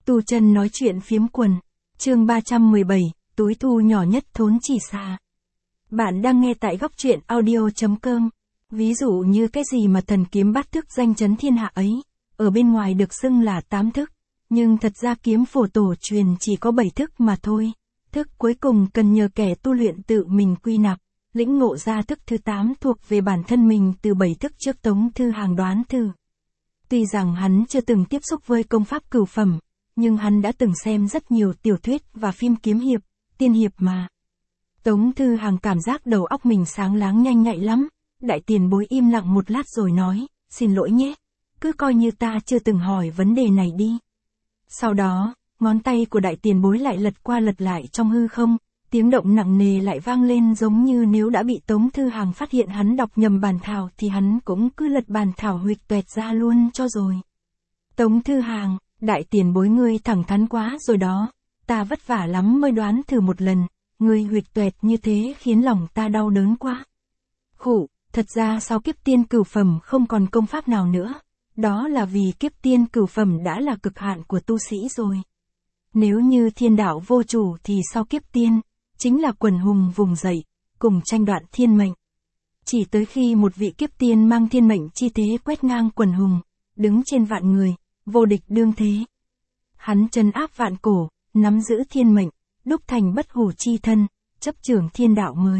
Tu Chân nói chuyện phiếm quần. Chương 317, túi thu nhỏ nhất thốn chỉ xa. Bạn đang nghe tại góc truyện audio.com. Ví dụ như cái gì mà thần kiếm bát thức danh chấn thiên hạ ấy, ở bên ngoài được xưng là 8 thức, nhưng thật ra kiếm phổ tổ truyền chỉ có 7 thức mà thôi. Thức cuối cùng cần nhờ kẻ tu luyện tự mình quy nạp, lĩnh ngộ ra thức thứ 8 thuộc về bản thân mình từ 7 thức trước Tống Thư Hàng đoán thử. Tuy rằng hắn chưa từng tiếp xúc với công pháp cửu phẩm, nhưng hắn đã từng xem rất nhiều tiểu thuyết và phim kiếm hiệp, tiên hiệp mà. Tống Thư Hàng cảm giác đầu óc mình sáng láng nhanh nhạy lắm. Đại tiền bối im lặng một lát rồi nói, xin lỗi nhé, cứ coi như ta chưa từng hỏi vấn đề này đi. Sau đó, ngón tay của đại tiền bối lại lật qua lật lại trong hư không, tiếng động nặng nề lại vang lên giống như nếu đã bị Tống Thư Hàng phát hiện hắn đọc nhầm bản thảo thì hắn cũng cứ lật bản thảo huỵch toẹt ra luôn cho rồi. Tống Thư Hàng, đại tiền bối ngươi thẳng thắn quá rồi đó, ta vất vả lắm mới đoán thử một lần, ngươi huỵch toẹt như thế khiến lòng ta đau đớn quá. Khụ, thật ra sau kiếp tiên cửu phẩm không còn công pháp nào nữa, đó là vì kiếp tiên cửu phẩm đã là cực hạn của tu sĩ rồi. Nếu như thiên đạo vô chủ thì sau kiếp tiên, chính là quần hùng vùng dậy, cùng tranh đoạt thiên mệnh. Chỉ tới khi một vị kiếp tiên mang thiên mệnh chi thế quét ngang quần hùng, đứng trên vạn người, vô địch đương thế. Hắn trấn áp vạn cổ, nắm giữ thiên mệnh, đúc thành bất hủ chi thân, chấp trưởng thiên đạo mới.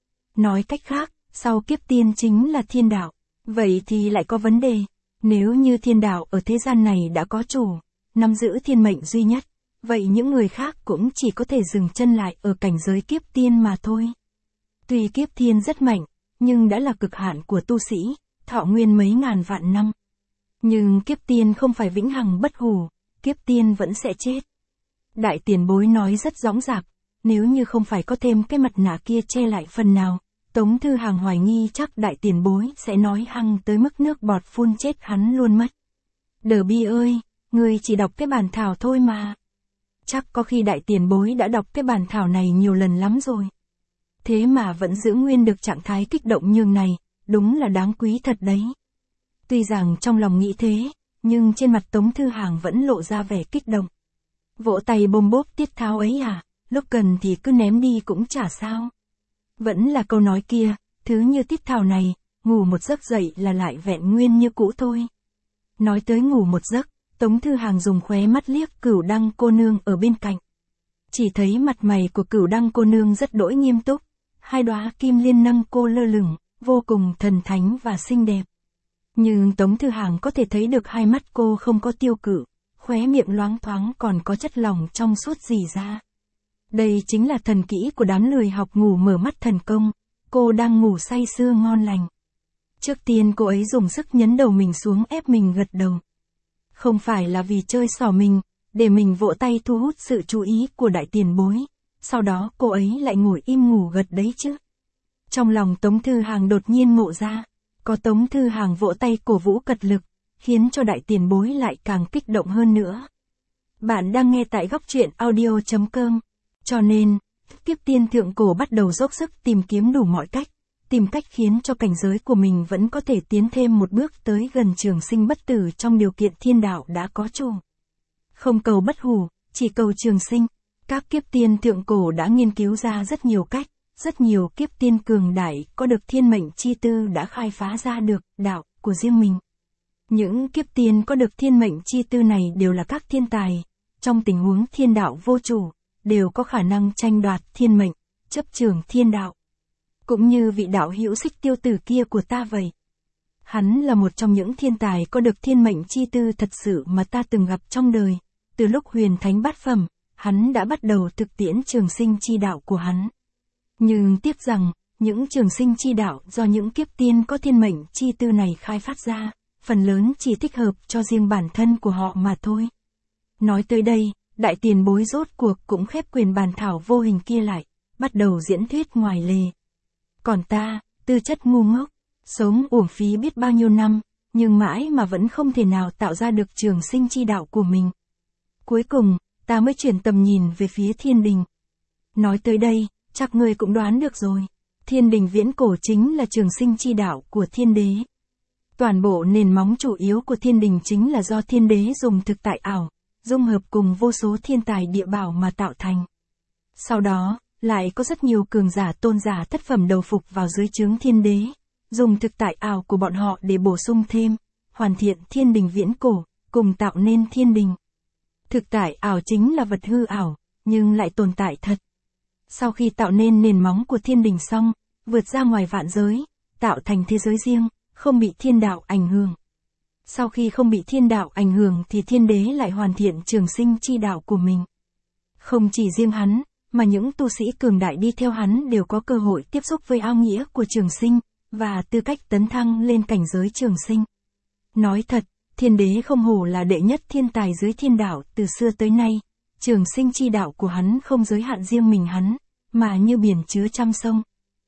Nói cách khác, sau kiếp tiên chính là thiên đạo. Vậy thì lại có vấn đề. Nếu như thiên đạo ở thế gian này đã có chủ, nắm giữ thiên mệnh duy nhất, vậy những người khác cũng chỉ có thể dừng chân lại ở cảnh giới kiếp tiên mà thôi. Tuy kiếp tiên rất mạnh, nhưng đã là cực hạn của tu sĩ, thọ nguyên mấy ngàn vạn năm. Nhưng kiếp tiên không phải vĩnh hằng bất hủ, kiếp tiên vẫn sẽ chết. Đại tiền bối nói rất dõng dạc, nếu như không phải có thêm cái mặt nạ kia che lại phần nào, Tống Thư Hàng hoài nghi chắc đại tiền bối sẽ nói hăng tới mức nước bọt phun chết hắn luôn mất. Đờ Bi ơi, ngươi chỉ đọc cái bản thảo thôi mà. Chắc có khi đại tiền bối đã đọc cái bản thảo này nhiều lần lắm rồi. Thế mà vẫn giữ nguyên được trạng thái kích động như này, đúng là đáng quý thật đấy. Tuy rằng trong lòng nghĩ thế, nhưng trên mặt Tống Thư Hàng vẫn lộ ra vẻ kích động. Vỗ tay bôm bốp tiết tháo ấy à, lúc cần thì cứ ném đi cũng chả sao. Vẫn là câu nói kia, thứ như tiết tháo này, ngủ một giấc dậy là lại vẹn nguyên như cũ thôi. Nói tới ngủ một giấc, Tống Thư Hàng dùng khóe mắt liếc Cửu Đăng cô nương ở bên cạnh. Chỉ thấy mặt mày của Cửu Đăng cô nương rất đỗi nghiêm túc, hai đóa kim liên nâng cô lơ lửng, vô cùng thần thánh và xinh đẹp. Nhưng Tống Thư Hàng có thể thấy được hai mắt cô không có tiêu cự, khóe miệng loáng thoáng còn có chất lỏng trong suốt rỉ ra. Đây chính là thần kỹ của đám lười học ngủ mở mắt thần công, cô đang ngủ say sưa ngon lành. Trước tiên cô ấy dùng sức nhấn đầu mình xuống ép mình gật đầu. Không phải là vì chơi xỏ mình, để mình vỗ tay thu hút sự chú ý của đại tiền bối, sau đó cô ấy lại ngồi im ngủ gật đấy chứ. Trong lòng Tống Thư Hàng đột nhiên ngộ ra, có Tống Thư Hàng vỗ tay cổ vũ cật lực, khiến cho đại tiền bối lại càng kích động hơn nữa. Bạn đang nghe tại góc truyện audio.com. Cho nên, kiếp tiên thượng cổ bắt đầu dốc sức tìm kiếm đủ mọi cách, tìm cách khiến cho cảnh giới của mình vẫn có thể tiến thêm một bước tới gần trường sinh bất tử trong điều kiện thiên đạo đã có chủ. Không cầu bất hủ, chỉ cầu trường sinh. Các kiếp tiên thượng cổ đã nghiên cứu ra rất nhiều cách, rất nhiều kiếp tiên cường đại có được thiên mệnh chi tư đã khai phá ra được đạo của riêng mình. Những kiếp tiên có được thiên mệnh chi tư này đều là các thiên tài, trong tình huống thiên đạo vô chủ, đều có khả năng tranh đoạt thiên mệnh, chấp trường thiên đạo. Cũng như vị đạo hữu Xích Tiêu Tử kia của ta vậy. Hắn là một trong những thiên tài có được thiên mệnh chi tư thật sự mà ta từng gặp trong đời. Từ lúc huyền thánh bát phẩm, hắn đã bắt đầu thực tiễn trường sinh chi đạo của hắn. Nhưng tiếc rằng, những trường sinh chi đạo do những kiếp tiên có thiên mệnh chi tư này khai phát ra, phần lớn chỉ thích hợp cho riêng bản thân của họ mà thôi. Nói tới đây, đại tiền bối rốt cuộc cũng khép quyền bản thảo vô hình kia lại, bắt đầu diễn thuyết ngoài lề. Còn ta, tư chất ngu ngốc, sống uổng phí biết bao nhiêu năm, nhưng mãi mà vẫn không thể nào tạo ra được trường sinh chi đạo của mình. Cuối cùng, ta mới chuyển tầm nhìn về phía thiên đình. Nói tới đây, chắc ngươi cũng đoán được rồi. Thiên đình viễn cổ chính là trường sinh chi đạo của thiên đế. Toàn bộ nền móng chủ yếu của thiên đình chính là do thiên đế dùng thực tại ảo, dung hợp cùng vô số thiên tài địa bảo mà tạo thành. Sau đó, lại có rất nhiều cường giả tôn giả thất phẩm đầu phục vào dưới trướng thiên đế, dùng thực tại ảo của bọn họ để bổ sung thêm, hoàn thiện thiên đình viễn cổ, cùng tạo nên thiên đình. Thực tại ảo chính là vật hư ảo, nhưng lại tồn tại thật. Sau khi tạo nên nền móng của thiên đình xong, vượt ra ngoài vạn giới, tạo thành thế giới riêng, không bị thiên đạo ảnh hưởng. Sau khi không bị thiên đạo ảnh hưởng thì thiên đế lại hoàn thiện trường sinh chi đạo của mình. Không chỉ riêng hắn, mà những tu sĩ cường đại đi theo hắn đều có cơ hội tiếp xúc với áo nghĩa của trường sinh, và tư cách tấn thăng lên cảnh giới trường sinh. Nói thật, thiên đế không hổ là đệ nhất thiên tài dưới thiên đạo từ xưa tới nay, trường sinh chi đạo của hắn không giới hạn riêng mình hắn, mà như biển chứa trăm sông.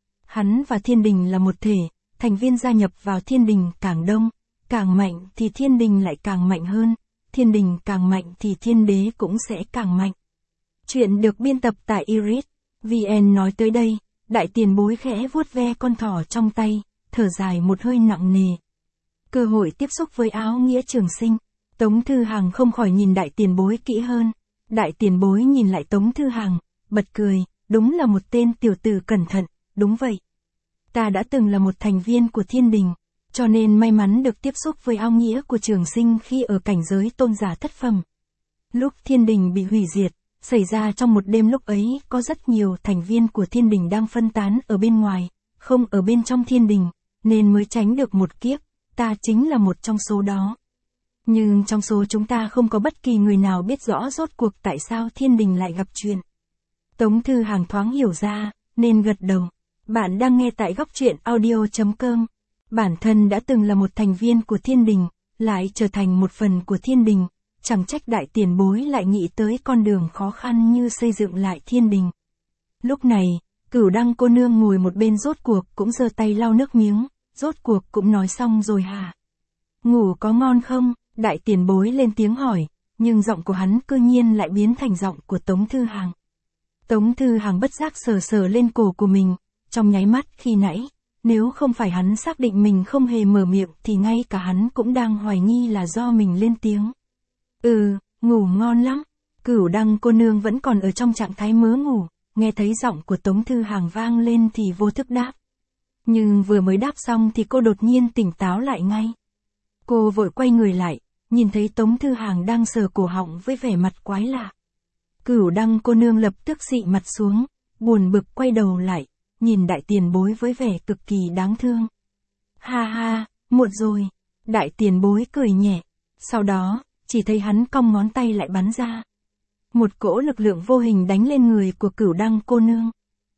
Hắn và thiên đình là một thể, thành viên gia nhập vào thiên đình càng đông, càng mạnh thì thiên đình lại càng mạnh hơn, thiên đình càng mạnh thì thiên đế cũng sẽ càng mạnh. Chuyện được biên tập tại Iris.vn nói tới đây, đại tiền bối khẽ vuốt ve con thỏ trong tay, thở dài một hơi nặng nề. Cơ hội tiếp xúc với áo nghĩa trường sinh, Tống Thư Hằng không khỏi nhìn đại tiền bối kỹ hơn. Đại tiền bối nhìn lại Tống Thư Hằng, bật cười, đúng là một tên tiểu tử cẩn thận, đúng vậy. Ta đã từng là một thành viên của thiên đình, cho nên may mắn được tiếp xúc với áo nghĩa của trường sinh khi ở cảnh giới tôn giả thất phẩm. Lúc thiên đình bị hủy diệt, xảy ra trong một đêm, lúc ấy có rất nhiều thành viên của thiên đình đang phân tán ở bên ngoài, không ở bên trong thiên đình, nên mới tránh được một kiếp, ta chính là một trong số đó. Nhưng trong số chúng ta không có bất kỳ người nào biết rõ rốt cuộc tại sao thiên đình lại gặp chuyện. Tống Thư Hằng thoáng hiểu ra, nên gật đầu. Bạn đang nghe tại góc truyện audio.com. Bản thân đã từng là một thành viên của thiên đình, lại trở thành một phần của thiên đình, chẳng trách đại tiền bối lại nghĩ tới con đường khó khăn như xây dựng lại thiên đình. Lúc này, Cửu Đăng cô nương ngồi một bên rốt cuộc cũng giơ tay lau nước miếng, rốt cuộc cũng nói xong rồi hả? Ngủ có ngon không? Đại tiền bối lên tiếng hỏi, nhưng giọng của hắn cư nhiên lại biến thành giọng của Tống Thư Hằng. Tống Thư Hằng bất giác sờ sờ lên cổ của mình, trong nháy mắt khi nãy, nếu không phải hắn xác định mình không hề mở miệng thì ngay cả hắn cũng đang hoài nghi là do mình lên tiếng. Ngủ ngon lắm. Cửu Đăng cô nương vẫn còn ở trong trạng thái mớ ngủ, nghe thấy giọng của Tống Thư Hằng vang lên thì vô thức đáp. Nhưng vừa mới đáp xong thì cô đột nhiên tỉnh táo lại ngay. Cô vội quay người lại, nhìn thấy Tống Thư Hằng đang sờ cổ họng với vẻ mặt quái lạ. Cửu Đăng cô nương lập tức xị mặt xuống, buồn bực quay đầu lại, nhìn đại tiền bối với vẻ cực kỳ đáng thương. Ha ha, muộn rồi. Đại tiền bối cười nhẹ. Sau đó, chỉ thấy hắn cong ngón tay lại bắn ra. Một cỗ lực lượng vô hình đánh lên người của Cửu Đăng cô nương.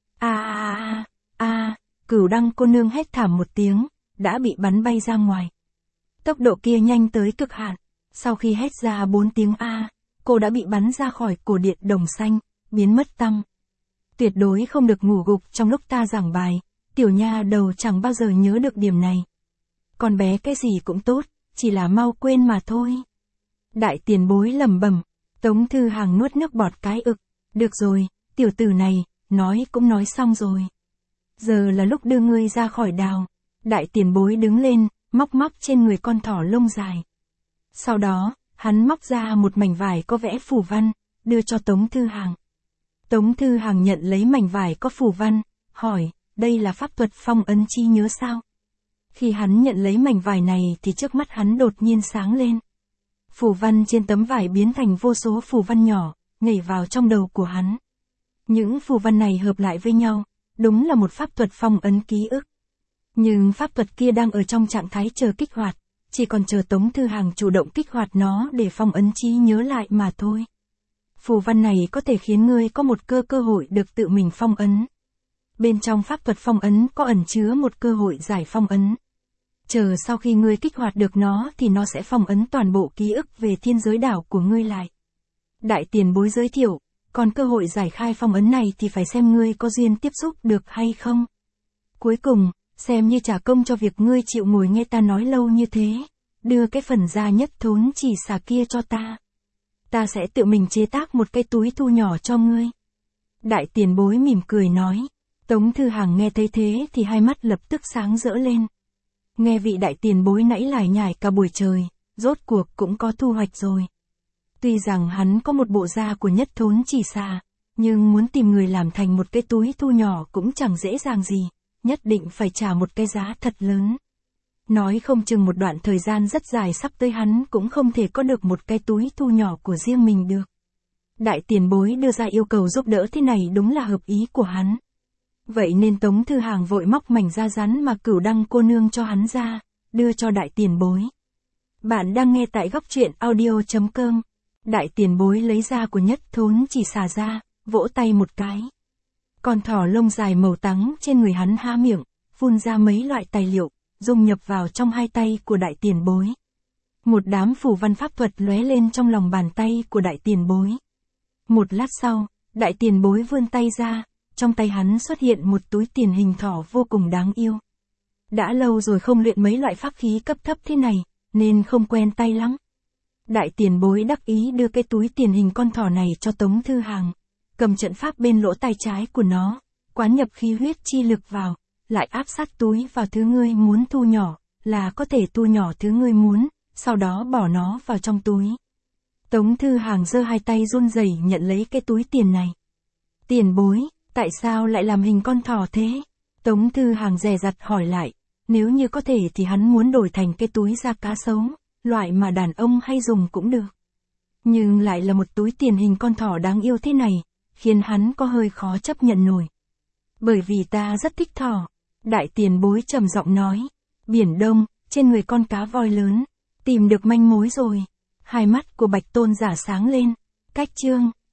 Cửu Đăng cô nương hét thảm một tiếng, đã bị bắn bay ra ngoài. Tốc độ kia nhanh tới cực hạn. Sau khi hét ra 4 tiếng cô đã bị bắn ra khỏi cổ điện đồng xanh, biến mất tăm. Tuyệt đối không được ngủ gục trong lúc ta giảng bài, tiểu nha đầu chẳng bao giờ nhớ được điểm này. Con bé cái gì cũng tốt, chỉ là mau quên mà thôi. Đại tiền bối lẩm bẩm. Tống Thư Hằng nuốt nước bọt cái ực. Được rồi, tiểu tử này, nói cũng nói xong rồi. Giờ là lúc đưa ngươi ra khỏi đào. Đại tiền bối đứng lên, móc trên người con thỏ lông dài. Sau đó, hắn móc ra một mảnh vải có vẽ phù văn, đưa cho Tống Thư Hằng. Tống Thư Hằng nhận lấy mảnh vải có phù văn, hỏi, đây là pháp thuật phong ấn trí nhớ sao? Khi hắn nhận lấy mảnh vải này thì trước mắt hắn đột nhiên sáng lên. Phù văn trên tấm vải biến thành vô số phù văn nhỏ, nhảy vào trong đầu của hắn. Những phù văn này hợp lại với nhau, đúng là một pháp thuật phong ấn ký ức. Nhưng pháp thuật kia đang ở trong trạng thái chờ kích hoạt, chỉ còn chờ Tống Thư Hằng chủ động kích hoạt nó để phong ấn trí nhớ lại mà thôi. Phù văn này có thể khiến ngươi có một cơ hội được tự mình phong ấn. Bên trong pháp thuật phong ấn có ẩn chứa một cơ hội giải phong ấn. Chờ sau khi ngươi kích hoạt được nó thì nó sẽ phong ấn toàn bộ ký ức về thiên giới đảo của ngươi lại. Đại tiền bối giới thiệu, còn cơ hội giải khai phong ấn này thì phải xem ngươi có duyên tiếp xúc được hay không. Cuối cùng, xem như trả công cho việc ngươi chịu ngồi nghe ta nói lâu như thế, đưa cái phần da nhất thốn chỉ xà kia cho ta. Ta sẽ tự mình chế tác một cái túi thu nhỏ cho ngươi. Đại tiền bối mỉm cười nói. Tống Thư Hằng nghe thấy thế thì hai mắt lập tức sáng rỡ lên. Nghe vị đại tiền bối nãy lải nhải cả buổi trời, rốt cuộc cũng có thu hoạch rồi. Tuy rằng hắn có một bộ da của nhất thốn chỉ xà, nhưng muốn tìm người làm thành một cái túi thu nhỏ cũng chẳng dễ dàng gì, nhất định phải trả một cái giá thật lớn. Nói không chừng một đoạn thời gian rất dài sắp tới hắn cũng không thể có được một cái túi thu nhỏ của riêng mình được. Đại tiền bối đưa ra yêu cầu giúp đỡ thế này đúng là hợp ý của hắn. Vậy nên Tống Thư Hàng vội móc mảnh da rắn mà Cửu Đăng cô nương cho hắn ra, đưa cho đại tiền bối. Bạn đang nghe tại góc truyện audio.com. Đại tiền bối lấy da của nhất thốn chỉ xà ra, vỗ tay một cái. Con thỏ lông dài màu trắng trên người hắn há miệng, phun ra mấy loại tài liệu, dung nhập vào trong hai tay của đại tiền bối. Một đám phù văn pháp thuật lóe lên trong lòng bàn tay của đại tiền bối. Một lát sau, đại tiền bối vươn tay ra, trong tay hắn xuất hiện một túi tiền hình thỏ vô cùng đáng yêu. Đã lâu rồi không luyện mấy loại pháp khí cấp thấp thế này, nên không quen tay lắm. Đại tiền bối đắc ý đưa cái túi tiền hình con thỏ này cho Tống Thư Hàng, cầm trận pháp bên lỗ tai trái của nó, quán nhập khí huyết chi lực vào, lại áp sát túi vào thứ ngươi muốn thu nhỏ, là có thể thu nhỏ thứ ngươi muốn, sau đó bỏ nó vào trong túi. Tống Thư Hàng giơ hai tay run rẩy nhận lấy cái túi tiền này. Tiền bối, tại sao lại làm hình con thỏ thế? Tống Thư Hàng dè dặt hỏi lại, nếu như có thể thì hắn muốn đổi thành cái túi da cá sấu, loại mà đàn ông hay dùng cũng được. Nhưng lại là một túi tiền hình con thỏ đáng yêu thế này, khiến hắn có hơi khó chấp nhận nổi. Bởi vì ta rất thích thỏ. Đại tiền bối trầm giọng nói. Biển Đông, trên người con cá voi lớn. Tìm được manh mối rồi. Hai mắt của Bạch Tôn giả sáng lên. Cách chương.